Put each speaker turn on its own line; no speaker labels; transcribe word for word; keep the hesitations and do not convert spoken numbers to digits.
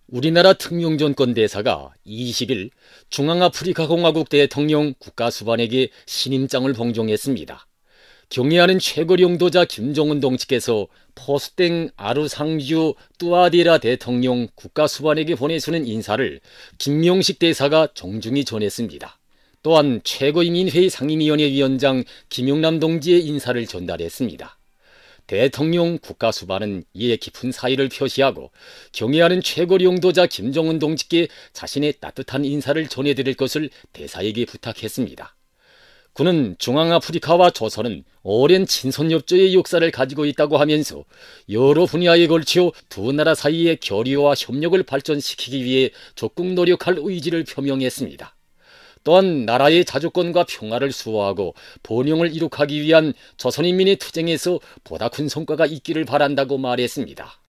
우리나라 특명전권 대사가 이십 일 중앙아프리카 공화국 대통령 국가수반에게 신임장을 봉종했습니다. 경애하는 최고領導자 김정은 동지께서 포스땡 아루상주 뚜아디라 대통령 국가수반에게 보내주는 인사를 김명식 대사가 정중히 전했습니다. 또한 최고인민회의 상임위원회 위원장 김용남 동지의 인사를 전달했습니다. 대통령 국가수반은 이에 깊은 사의를 표시하고 경애하는 최고領導자 김정은 동지께 자신의 따뜻한 인사를 전해드릴 것을 대사에게 부탁했습니다. 그는 중앙아프리카와 조선은 오랜 친선협조의 역사를 가지고 있다고 하면서 여러 분야에 걸쳐 두 나라 사이의 교류와 협력을 발전시키기 위해 적극 노력할 의지를 표명했습니다. 또한 나라의 자주권과 평화를 수호하고 번영을 이룩하기 위한 조선인민의 투쟁에서 보다 큰 성과가 있기를 바란다고 말했습니다.